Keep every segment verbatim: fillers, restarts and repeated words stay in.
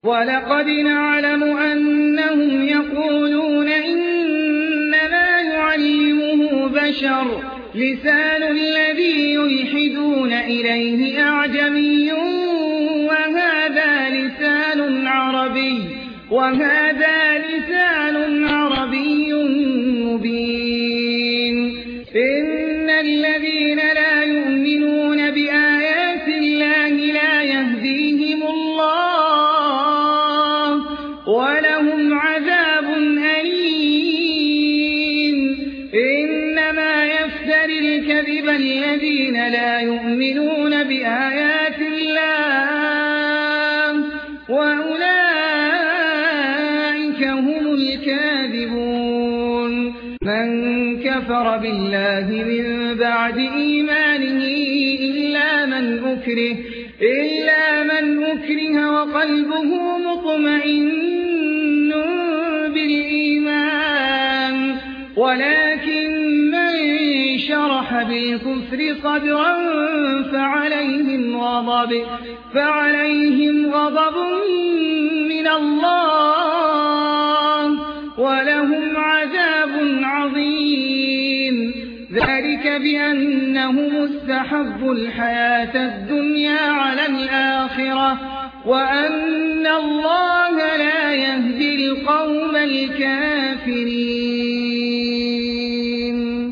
ولقد نعلم أنهم يقولون إنما يعلمه بشر لسان الذي يلحدون إليه أعجمي وهذا لسان عربي وهذا لسان عربي مبين إن الذين لا يؤمنون بآيات الله لا يهديهم الله ولهم عذاب أليم إنما يفتري الكذب الذين لا يؤمنون بآيات الله وأولئك هم الكاذبون من كفر بالله من بعد إيمانه إلا من أكره إلا من أكره وقلبه مطمئن بالإيمان ولكن من شرح بالكفر صدرا فعليهم غضب فعليهم غضب من الله ولهم عذاب عظيم ذلك بأنهم استحبوا الحياة الدنيا على الآخرة وأن الله لا يهدي القوم الكافرين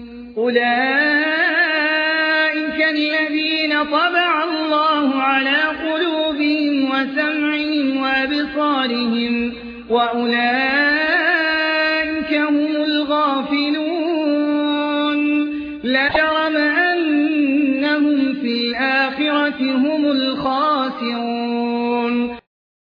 أولئك الذين طبع الله على قلوبهم وسمعهم وأبصارهم وأولئك